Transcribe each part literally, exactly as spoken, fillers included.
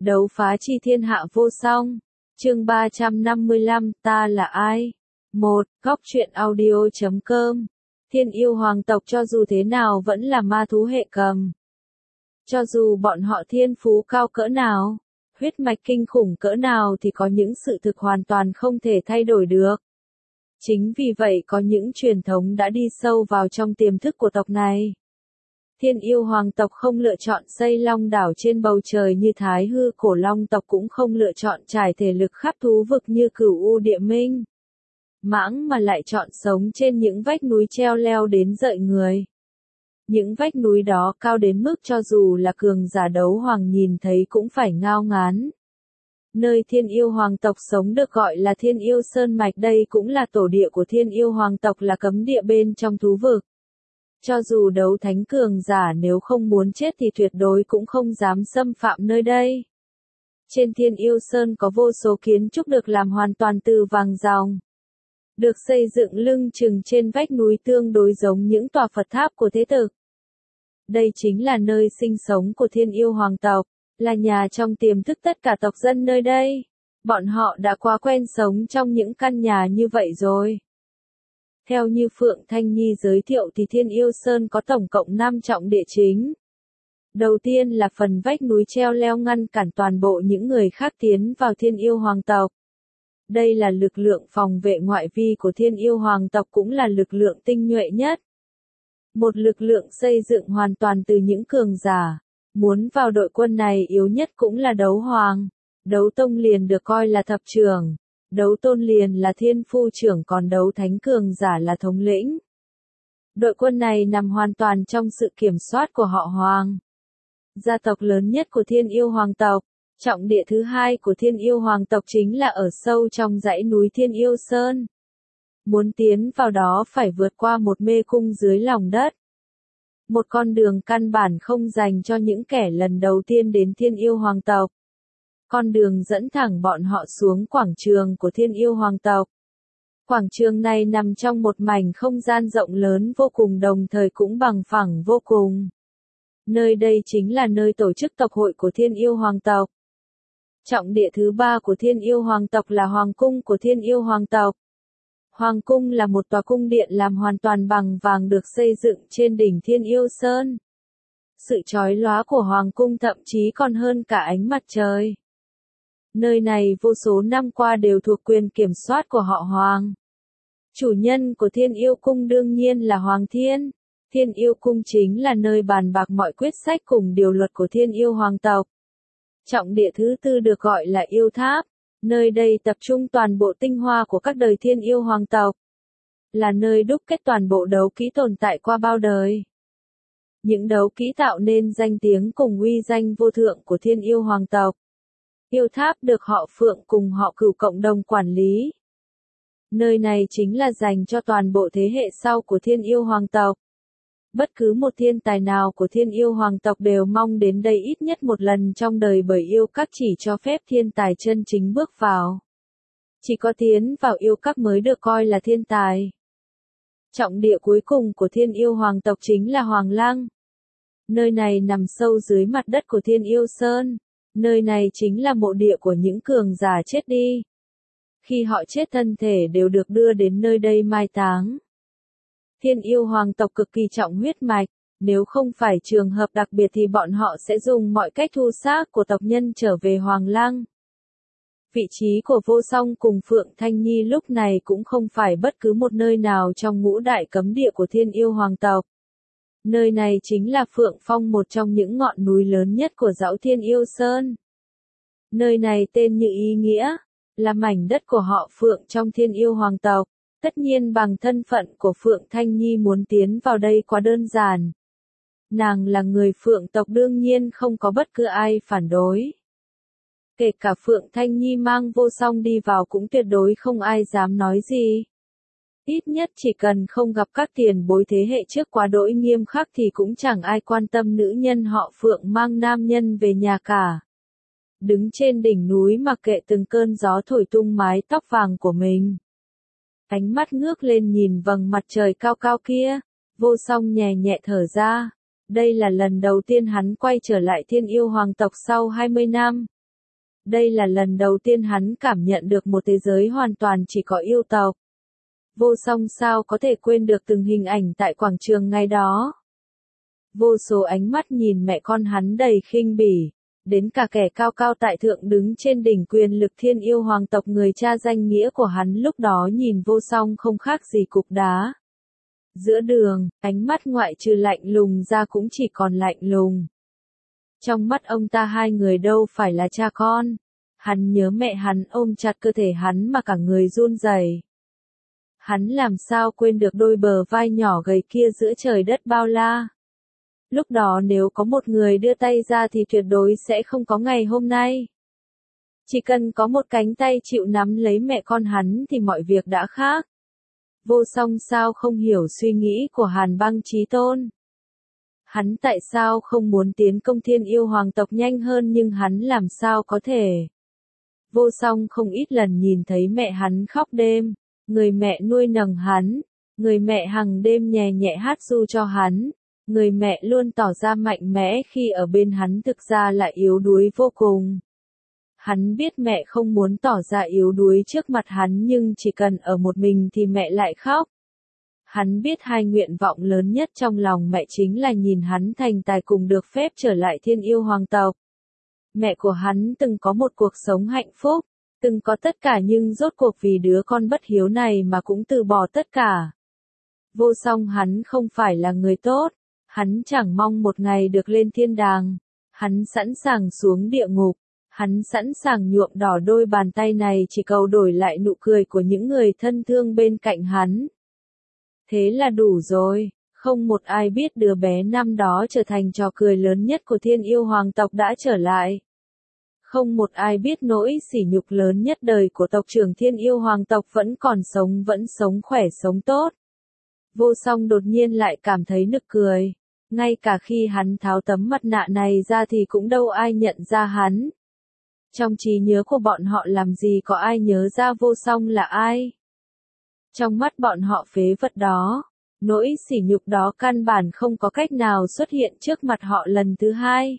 Đấu phá chi thiên hạ vô song. Chương ba trăm năm mươi lăm, ta là ai? một. Góc truyện audio chấm com. Thiên yêu hoàng tộc cho dù thế nào vẫn là ma thú hệ cầm. Cho dù bọn họ thiên phú cao cỡ nào, huyết mạch kinh khủng cỡ nào thì có những sự thực hoàn toàn không thể thay đổi được. Chính vì vậy có những truyền thống đã đi sâu vào trong tiềm thức của tộc này. Thiên yêu hoàng tộc không lựa chọn xây long đảo trên bầu trời như Thái Hư cổ long tộc, cũng không lựa chọn trải thể lực khắp thú vực như Cửu U Địa Minh Mãng, mà lại chọn sống trên những vách núi treo leo đến rợn người. Những vách núi đó cao đến mức cho dù là cường giả đấu hoàng nhìn thấy cũng phải ngao ngán. Nơi thiên yêu hoàng tộc sống được gọi là Thiên Yêu Sơn Mạch, đây cũng là tổ địa của thiên yêu hoàng tộc, là cấm địa bên trong thú vực. Cho dù đấu thánh cường giả nếu không muốn chết thì tuyệt đối cũng không dám xâm phạm nơi đây. Trên Thiên Yêu Sơn có vô số kiến trúc được làm hoàn toàn từ vàng ròng, được xây dựng lưng chừng trên vách núi tương đối giống những tòa Phật tháp của thế tục. Đây chính là nơi sinh sống của thiên yêu hoàng tộc, là nhà trong tiềm thức tất cả tộc dân nơi đây. Bọn họ đã quá quen sống trong những căn nhà như vậy rồi. Theo như Phượng Thanh Nhi giới thiệu thì Thiên Yêu Sơn có tổng cộng năm trọng địa chính. Đầu tiên là phần vách núi treo leo ngăn cản toàn bộ những người khác tiến vào thiên yêu hoàng tộc. Đây là lực lượng phòng vệ ngoại vi của thiên yêu hoàng tộc, cũng là lực lượng tinh nhuệ nhất. Một lực lượng xây dựng hoàn toàn từ những cường giả. Muốn vào đội quân này yếu nhất cũng là đấu hoàng. Đấu tông liền được coi là thập trưởng. Đấu tôn liền là thiên phu trưởng, còn đấu thánh cường giả là thống lĩnh. Đội quân này nằm hoàn toàn trong sự kiểm soát của họ Hoàng, gia tộc lớn nhất của thiên yêu hoàng tộc. Trọng địa thứ hai của thiên yêu hoàng tộc chính là ở sâu trong dãy núi Thiên Yêu Sơn. Muốn tiến vào đó phải vượt qua một mê cung dưới lòng đất. Một con đường căn bản không dành cho những kẻ lần đầu tiên đến thiên yêu hoàng tộc. Con đường dẫn thẳng bọn họ xuống quảng trường của thiên yêu hoàng tộc. Quảng trường này nằm trong một mảnh không gian rộng lớn vô cùng, đồng thời cũng bằng phẳng vô cùng. Nơi đây chính là nơi tổ chức tộc hội của thiên yêu hoàng tộc. Trọng địa thứ ba của thiên yêu hoàng tộc là Hoàng cung của thiên yêu hoàng tộc. Hoàng cung là một tòa cung điện làm hoàn toàn bằng vàng, được xây dựng trên đỉnh Thiên Yêu Sơn. Sự chói lóa của Hoàng cung thậm chí còn hơn cả ánh mặt trời. Nơi này vô số năm qua đều thuộc quyền kiểm soát của họ Hoàng. Chủ nhân của Thiên Yêu Cung đương nhiên là Hoàng Thiên. Thiên Yêu Cung chính là nơi bàn bạc mọi quyết sách cùng điều luật của thiên yêu hoàng tộc. Trọng địa thứ tư được gọi là Yêu Tháp. Nơi đây tập trung toàn bộ tinh hoa của các đời thiên yêu hoàng tộc. Là nơi đúc kết toàn bộ đấu kỹ tồn tại qua bao đời. Những đấu kỹ tạo nên danh tiếng cùng uy danh vô thượng của thiên yêu hoàng tộc. Yêu Tháp được họ Phượng cùng họ Cửu cộng đồng quản lý. Nơi này chính là dành cho toàn bộ thế hệ sau của thiên yêu hoàng tộc. Bất cứ một thiên tài nào của thiên yêu hoàng tộc đều mong đến đây ít nhất một lần trong đời, bởi yêu các chỉ cho phép thiên tài chân chính bước vào. Chỉ có tiến vào yêu các mới được coi là thiên tài. Trọng địa cuối cùng của thiên yêu hoàng tộc chính là Hoàng Lăng. Nơi này nằm sâu dưới mặt đất của Thiên Yêu Sơn. Nơi này chính là mộ địa của những cường giả chết đi. Khi họ chết, thân thể đều được đưa đến nơi đây mai táng. Thiên yêu hoàng tộc cực kỳ trọng huyết mạch, nếu không phải trường hợp đặc biệt thì bọn họ sẽ dùng mọi cách thu xác của tộc nhân trở về Hoàng Lăng. Vị trí của Vô Song cùng Phượng Thanh Nhi lúc này cũng không phải bất cứ một nơi nào trong ngũ đại cấm địa của thiên yêu hoàng tộc. Nơi này chính là Phượng Phong, một trong những ngọn núi lớn nhất của dãy Thiên Yêu Sơn. Nơi này tên như ý nghĩa, là mảnh đất của họ Phượng trong thiên yêu hoàng tộc. Tất nhiên bằng thân phận của Phượng Thanh Nhi muốn tiến vào đây quá đơn giản. Nàng là người Phượng tộc, đương nhiên không có bất cứ ai phản đối. Kể cả Phượng Thanh Nhi mang Vô Song đi vào cũng tuyệt đối không ai dám nói gì. Ít nhất chỉ cần không gặp các tiền bối thế hệ trước quá đỗi nghiêm khắc thì cũng chẳng ai quan tâm nữ nhân họ Phượng mang nam nhân về nhà cả. Đứng trên đỉnh núi mặc kệ từng cơn gió thổi tung mái tóc vàng của mình. Ánh mắt ngước lên nhìn vầng mặt trời cao cao kia, Vô Song nhẹ nhẹ thở ra. Đây là lần đầu tiên hắn quay trở lại thiên yêu hoàng tộc sau hai mươi năm. Đây là lần đầu tiên hắn cảm nhận được một thế giới hoàn toàn chỉ có yêu tộc. Vô Song sao có thể quên được từng hình ảnh tại quảng trường ngày đó. Vô số ánh mắt nhìn mẹ con hắn đầy khinh bỉ, đến cả kẻ cao cao tại thượng đứng trên đỉnh quyền lực thiên yêu hoàng tộc người cha danh nghĩa của hắn lúc đó nhìn Vô Song không khác gì cục đá. Giữa đường, ánh mắt ngoại trừ lạnh lùng ra cũng chỉ còn lạnh lùng. Trong mắt ông ta hai người đâu phải là cha con. Hắn nhớ mẹ hắn ôm chặt cơ thể hắn mà cả người run rẩy. Hắn làm sao quên được đôi bờ vai nhỏ gầy kia giữa trời đất bao la. Lúc đó nếu có một người đưa tay ra thì tuyệt đối sẽ không có ngày hôm nay. Chỉ cần có một cánh tay chịu nắm lấy mẹ con hắn thì mọi việc đã khác. Vô Song sao không hiểu suy nghĩ của Hàn Băng Chí Tôn. Hắn tại sao không muốn tiến công thiên yêu hoàng tộc nhanh hơn nhưng hắn làm sao có thể. Vô Song không ít lần nhìn thấy mẹ hắn khóc đêm, người mẹ nuôi nấng hắn, người mẹ hằng đêm nhẹ nhẹ hát ru cho hắn, người mẹ luôn tỏ ra mạnh mẽ khi ở bên hắn thực ra lại yếu đuối vô cùng. Hắn biết mẹ không muốn tỏ ra yếu đuối trước mặt hắn nhưng chỉ cần ở một mình thì mẹ lại khóc. Hắn biết hai nguyện vọng lớn nhất trong lòng mẹ chính là nhìn hắn thành tài cùng được phép trở lại thiên yêu hoàng tộc. Mẹ của hắn từng có một cuộc sống hạnh phúc, từng có tất cả nhưng rốt cuộc vì đứa con bất hiếu này mà cũng từ bỏ tất cả. Vô Song hắn không phải là người tốt, hắn chẳng mong một ngày được lên thiên đàng, hắn sẵn sàng xuống địa ngục, hắn sẵn sàng nhuộm đỏ đôi bàn tay này chỉ cầu đổi lại nụ cười của những người thân thương bên cạnh hắn. Thế là đủ rồi, không một ai biết đứa bé năm đó trở thành trò cười lớn nhất của thiên yêu hoàng tộc đã trở lại. Không một ai biết nỗi sỉ nhục lớn nhất đời của tộc trưởng thiên yêu hoàng tộc vẫn còn sống vẫn sống khỏe sống tốt. Vô Song đột nhiên lại cảm thấy nực cười, ngay cả khi hắn tháo tấm mặt nạ này ra thì cũng đâu ai nhận ra hắn. Trong trí nhớ của bọn họ làm gì có ai nhớ ra Vô Song là ai. Trong mắt bọn họ phế vật đó, nỗi sỉ nhục đó căn bản không có cách nào xuất hiện trước mặt họ lần thứ hai.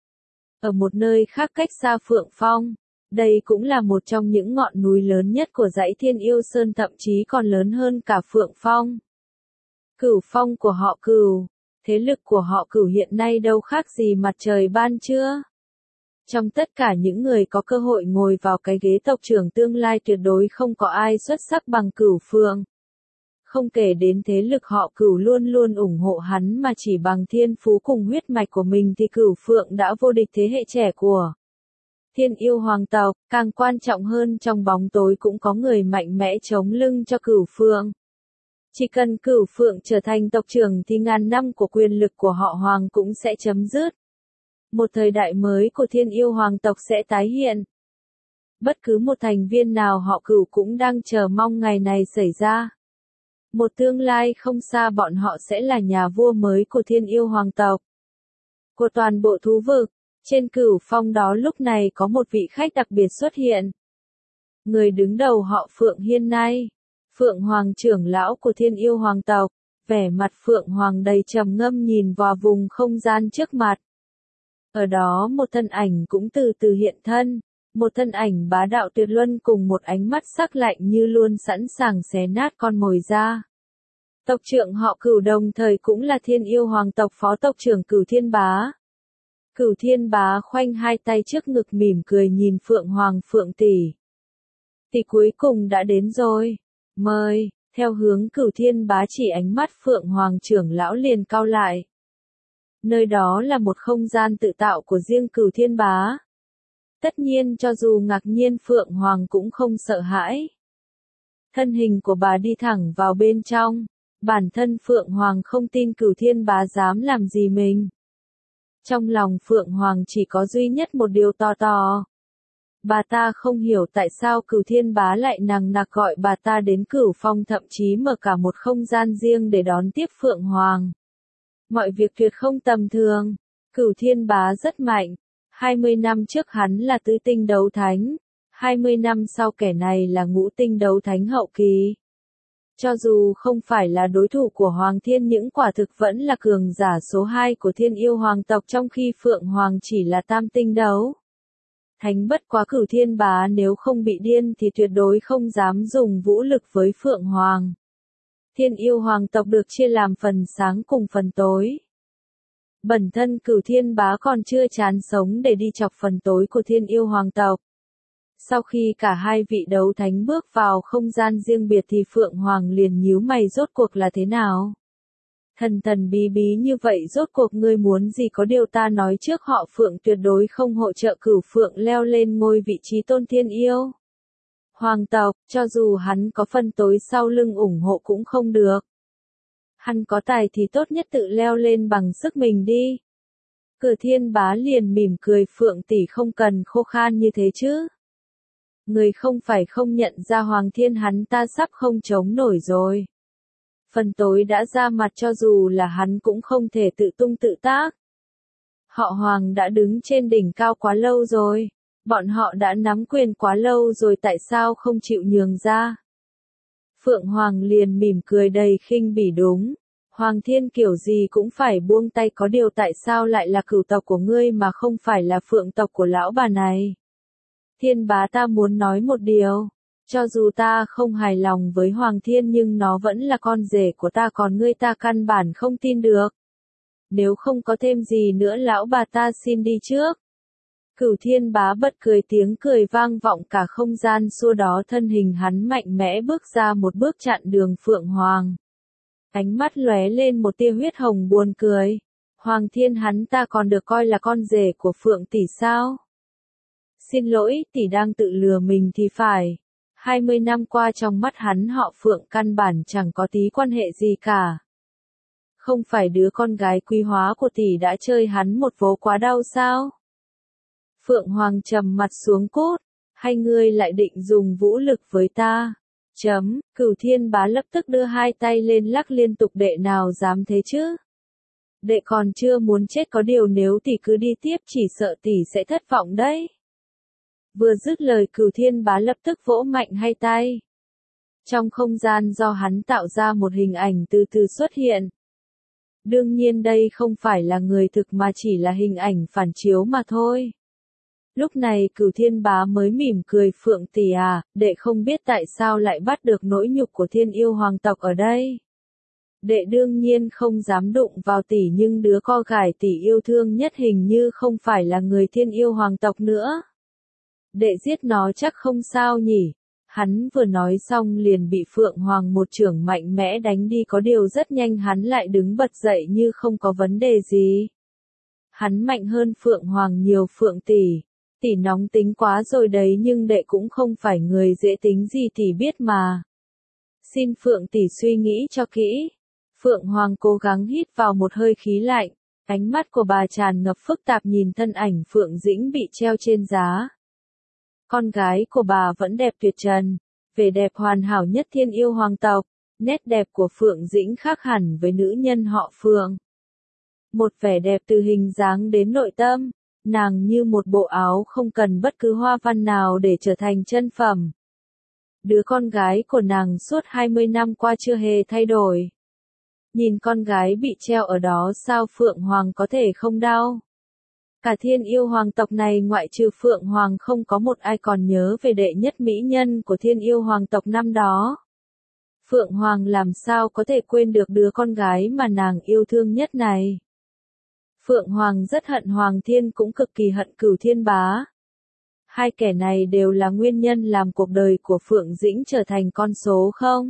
Ở một nơi khác cách xa Phượng Phong, đây cũng là một trong những ngọn núi lớn nhất của dãy Thiên Yêu Sơn thậm chí còn lớn hơn cả Phượng Phong. Cửu Phong của họ Cửu, thế lực của họ Cửu hiện nay đâu khác gì mặt trời ban trưa. Trong tất cả những người có cơ hội ngồi vào cái ghế tộc trưởng tương lai tuyệt đối không có ai xuất sắc bằng Cửu Phượng. Không kể đến thế lực họ Cửu luôn luôn ủng hộ hắn mà chỉ bằng thiên phú cùng huyết mạch của mình thì Cửu Phượng đã vô địch thế hệ trẻ của thiên yêu hoàng tộc, càng quan trọng hơn trong bóng tối cũng có người mạnh mẽ chống lưng cho Cửu Phượng. Chỉ cần Cửu Phượng trở thành tộc trưởng thì ngàn năm của quyền lực của họ Hoàng cũng sẽ chấm dứt. Một thời đại mới của thiên yêu hoàng tộc sẽ tái hiện. Bất cứ một thành viên nào họ Cửu cũng đang chờ mong ngày này xảy ra. Một tương lai không xa bọn họ sẽ là nhà vua mới của thiên yêu hoàng tộc. Của toàn bộ thú vực, trên Cửu Phong đó lúc này có một vị khách đặc biệt xuất hiện. Người đứng đầu họ Phượng Hiên Nay, Phượng Hoàng trưởng lão của thiên yêu hoàng tộc, vẻ mặt Phượng Hoàng đầy trầm ngâm nhìn vào vùng không gian trước mặt. Ở đó một thân ảnh cũng từ từ hiện thân, một thân ảnh bá đạo tuyệt luân cùng một ánh mắt sắc lạnh như luôn sẵn sàng xé nát con mồi ra. Tộc trưởng họ Cửu đồng thời cũng là thiên yêu hoàng tộc phó tộc trưởng Cửu Thiên Bá. Cửu Thiên Bá khoanh hai tay trước ngực mỉm cười nhìn Phượng Hoàng Phượng tỷ. Tỷ cuối cùng đã đến rồi, mời, theo hướng Cửu Thiên Bá chỉ ánh mắt Phượng Hoàng trưởng lão liền cau lại. Nơi đó là một không gian tự tạo của riêng Cửu Thiên Bá. Tất nhiên cho dù ngạc nhiên Phượng Hoàng cũng không sợ hãi. Thân hình của bà đi thẳng vào bên trong, bản thân Phượng Hoàng không tin Cửu Thiên Bá dám làm gì mình. Trong lòng Phượng Hoàng chỉ có duy nhất một điều to to. Bà ta không hiểu tại sao Cửu Thiên Bá lại nằng nặc gọi bà ta đến Cửu Phong thậm chí mở cả một không gian riêng để đón tiếp Phượng Hoàng. Mọi việc tuyệt không tầm thường. Cửu Thiên Bá rất mạnh. hai mươi năm trước hắn là tứ tinh đấu thánh. hai mươi năm sau kẻ này là ngũ tinh đấu thánh hậu kỳ. Cho dù không phải là đối thủ của Hoàng Thiên những quả thực vẫn là cường giả số hai của thiên yêu hoàng tộc trong khi Phượng Hoàng chỉ là tam tinh đấu. Thánh bất quá Cửu Thiên Bá nếu không bị điên thì tuyệt đối không dám dùng vũ lực với Phượng Hoàng. Thiên yêu hoàng tộc được chia làm phần sáng cùng phần tối. Bản thân Cửu Thiên Bá còn chưa chán sống để đi chọc phần tối của thiên yêu hoàng tộc. Sau khi cả hai vị đấu thánh bước vào không gian riêng biệt thì Phượng Hoàng liền nhíu mày, rốt cuộc là thế nào? Thần thần bí bí như vậy rốt cuộc ngươi muốn gì? Có điều ta nói trước, họ Phượng tuyệt đối không hỗ trợ Cửu Phượng leo lên ngôi vị trí tôn thiên yêu hoàng tộc, cho dù hắn có phân tối sau lưng ủng hộ cũng không được. Hắn có tài thì tốt nhất tự leo lên bằng sức mình đi. Cửu Thiên Bá liền mỉm cười, Phượng tỷ không cần khô khan như thế chứ. Người không phải không nhận ra Hoàng Thiên hắn ta sắp không chống nổi rồi. Phần tối đã ra mặt, cho dù là hắn cũng không thể tự tung tự tác. Họ Hoàng đã đứng trên đỉnh cao quá lâu rồi. Bọn họ đã nắm quyền quá lâu rồi, tại sao không chịu nhường ra? Phượng Hoàng liền mỉm cười đầy khinh bỉ, đúng. Hoàng Thiên kiểu gì cũng phải buông tay, có điều tại sao lại là cửu tộc của ngươi mà không phải là Phượng tộc của lão bà này? Thiên Bá, ta muốn nói một điều. Cho dù ta không hài lòng với Hoàng Thiên nhưng nó vẫn là con rể của ta, còn ngươi ta căn bản không tin được. Nếu không có thêm gì nữa lão bà ta xin đi trước. Cửu Thiên Bá bật cười, tiếng cười vang vọng cả không gian, xua đó thân hình hắn mạnh mẽ bước ra một bước chặn đường Phượng Hoàng. Ánh mắt lóe lên một tia huyết hồng buồn cười. Hoàng Thiên hắn ta còn được coi là con rể của Phượng tỷ sao? Xin lỗi, tỷ đang tự lừa mình thì phải. hai mươi năm qua trong mắt hắn họ Phượng căn bản chẳng có tí quan hệ gì cả. Không phải đứa con gái quý hóa của tỷ đã chơi hắn một vố quá đau sao? Phượng Hoàng trầm mặt xuống, cốt. Hay ngươi lại định dùng vũ lực với ta? Chấm, Cửu Thiên Bá lập tức đưa hai tay lên lắc liên tục, đệ nào dám thế chứ? Đệ còn chưa muốn chết, có điều nếu tỷ cứ đi tiếp chỉ sợ tỷ sẽ thất vọng đấy. Vừa dứt lời, Cửu Thiên Bá lập tức vỗ mạnh hai tay. Trong không gian do hắn tạo ra, một hình ảnh từ từ xuất hiện. Đương nhiên đây không phải là người thực mà chỉ là hình ảnh phản chiếu mà thôi. Lúc này Cửu Thiên Bá mới mỉm cười, Phượng tỷ à, đệ không biết tại sao lại bắt được nỗi nhục của thiên yêu hoàng tộc ở đây. Đệ đương nhiên không dám đụng vào tỷ, nhưng đứa con gái tỷ yêu thương nhất hình như không phải là người thiên yêu hoàng tộc nữa. Đệ giết nó chắc không sao nhỉ? Hắn vừa nói xong liền bị Phượng Hoàng một chưởng mạnh mẽ đánh đi, có điều rất nhanh hắn lại đứng bật dậy như không có vấn đề gì. Hắn mạnh hơn Phượng Hoàng nhiều. Phượng tỷ, tỷ nóng tính quá rồi đấy, nhưng đệ cũng không phải người dễ tính gì, tỷ biết mà. Xin Phượng tỷ suy nghĩ cho kỹ. Phượng Hoàng cố gắng hít vào một hơi khí lạnh, ánh mắt của bà tràn ngập phức tạp nhìn thân ảnh Phượng Dĩnh bị treo trên giá. Con gái của bà vẫn đẹp tuyệt trần, vẻ đẹp hoàn hảo nhất thiên yêu hoàng tộc, nét đẹp của Phượng Dĩnh khác hẳn với nữ nhân họ Phượng. Một vẻ đẹp từ hình dáng đến nội tâm, nàng như một bộ áo không cần bất cứ hoa văn nào để trở thành chân phẩm. Đứa con gái của nàng suốt hai mươi năm qua chưa hề thay đổi. Nhìn con gái bị treo ở đó, sao Phượng Hoàng có thể không đau? Cả thiên yêu hoàng tộc này ngoại trừ Phượng Hoàng không có một ai còn nhớ về đệ nhất mỹ nhân của thiên yêu hoàng tộc năm đó. Phượng Hoàng làm sao có thể quên được đứa con gái mà nàng yêu thương nhất này. Phượng Hoàng rất hận Hoàng Thiên, cũng cực kỳ hận Cửu Thiên Bá. Hai kẻ này đều là nguyên nhân làm cuộc đời của Phượng Dĩnh trở thành con số không.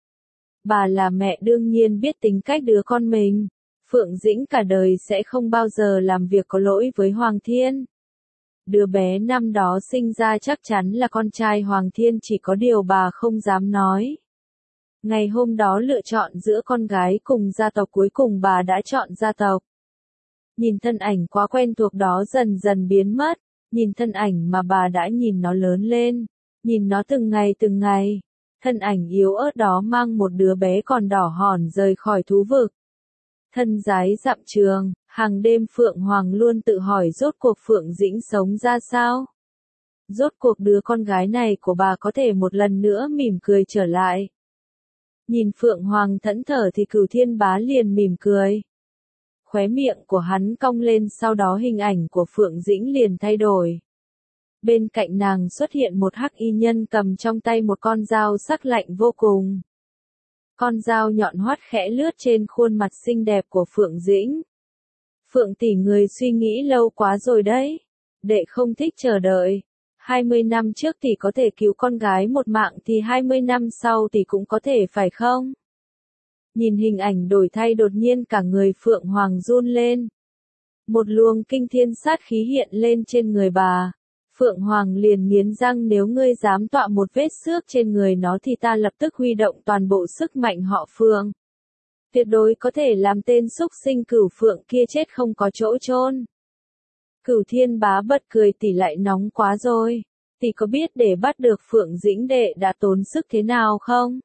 Bà là mẹ đương nhiên biết tính cách đứa con mình. Phượng Dĩnh cả đời sẽ không bao giờ làm việc có lỗi với Hoàng Thiên. Đứa bé năm đó sinh ra chắc chắn là con trai Hoàng Thiên, chỉ có điều bà không dám nói. Ngày hôm đó lựa chọn giữa con gái cùng gia tộc, cuối cùng bà đã chọn gia tộc. Nhìn thân ảnh quá quen thuộc đó dần dần biến mất, nhìn thân ảnh mà bà đã nhìn nó lớn lên, nhìn nó từng ngày từng ngày. Thân ảnh yếu ớt đó mang một đứa bé còn đỏ hòn rời khỏi thú vực. Thân giái dặm trường, hàng đêm Phượng Hoàng luôn tự hỏi rốt cuộc Phượng Dĩnh sống ra sao? Rốt cuộc đứa con gái này của bà có thể một lần nữa mỉm cười trở lại. Nhìn Phượng Hoàng thẫn thờ thì Cửu Thiên Bá liền mỉm cười. Khóe miệng của hắn cong lên, sau đó hình ảnh của Phượng Dĩnh liền thay đổi. Bên cạnh nàng xuất hiện một hắc y nhân cầm trong tay một con dao sắc lạnh vô cùng. Con dao nhọn hoắt khẽ lướt trên khuôn mặt xinh đẹp của Phượng Dĩnh. Phượng tỷ, người suy nghĩ lâu quá rồi đấy. Đệ không thích chờ đợi. hai mươi năm trước tỷ có thể cứu con gái một mạng thì hai mươi năm sau tỷ cũng có thể, phải không? Nhìn hình ảnh đổi thay, đột nhiên cả người Phượng Hoàng run lên. Một luồng kinh thiên sát khí hiện lên trên người bà. Phượng Hoàng liền nghiến răng, nếu ngươi dám tọa một vết xước trên người nó thì ta lập tức huy động toàn bộ sức mạnh họ Phượng. Tuyệt đối có thể làm tên xúc sinh Cửu Phượng kia chết không có chỗ chôn. Cửu Thiên Bá bật cười, tỷ lại nóng quá rồi. Tỷ có biết để bắt được Phượng Dĩnh đệ đã tốn sức thế nào không?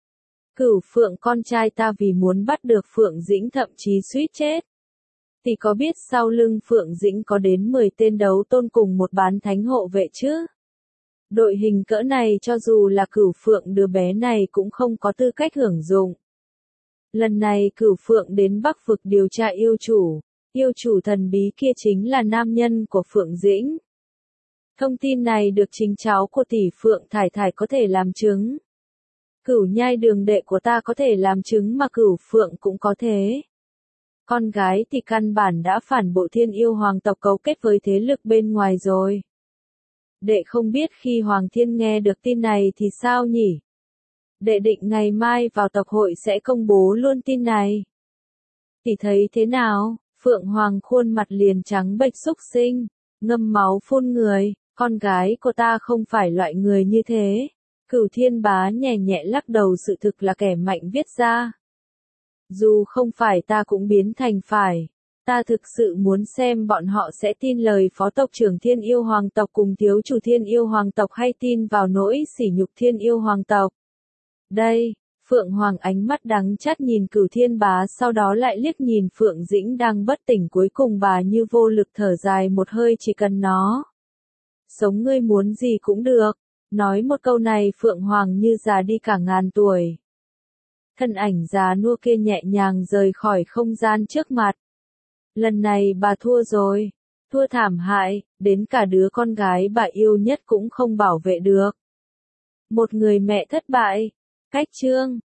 Cửu Phượng con trai ta vì muốn bắt được Phượng Dĩnh thậm chí suýt chết. Tỷ có biết sau lưng Phượng Dĩnh có đến mười tên đấu tôn cùng một bán thánh hộ vệ chứ? Đội hình cỡ này cho dù là Cửu Phượng đứa bé này cũng không có tư cách hưởng dụng. Lần này Cửu Phượng đến Bắc Vực điều tra yêu chủ. Yêu chủ thần bí kia chính là nam nhân của Phượng Dĩnh. Thông tin này được chính cháu của tỷ Phượng Thải Thải có thể làm chứng. Cửu Nhai Đường đệ của ta có thể làm chứng, mà Cửu Phượng cũng có thế. Con gái thì căn bản đã phản bội Thiên Yêu Hoàng tộc, cấu kết với thế lực bên ngoài rồi. Đệ không biết khi Hoàng Thiên nghe được tin này thì sao nhỉ? Đệ định ngày mai vào tộc hội sẽ công bố luôn tin này. Tỷ thấy thế nào? Phượng Hoàng khuôn mặt liền trắng bệch, xúc sinh, ngâm máu phun người, con gái của ta không phải loại người như thế. Cửu Thiên Bá nhẹ nhẹ lắc đầu, sự thực là kẻ mạnh viết ra. Dù không phải ta cũng biến thành phải. Ta thực sự muốn xem bọn họ sẽ tin lời phó tộc trưởng Thiên Yêu Hoàng tộc cùng thiếu chủ Thiên Yêu Hoàng tộc, hay tin vào nỗi sỉ nhục Thiên Yêu Hoàng tộc. Đây, Phượng Hoàng ánh mắt đắng chát nhìn Cửu Thiên Bá, sau đó lại liếc nhìn Phượng Dĩnh đang bất tỉnh, cuối cùng bà như vô lực thở dài một hơi, chỉ cần nó sống ngươi muốn gì cũng được. Nói một câu này Phượng Hoàng như già đi cả ngàn tuổi. Thân ảnh già nua kia nhẹ nhàng rời khỏi không gian trước mặt. Lần này bà thua rồi, thua thảm hại, đến cả đứa con gái bà yêu nhất cũng không bảo vệ được. Một người mẹ thất bại. Cách chương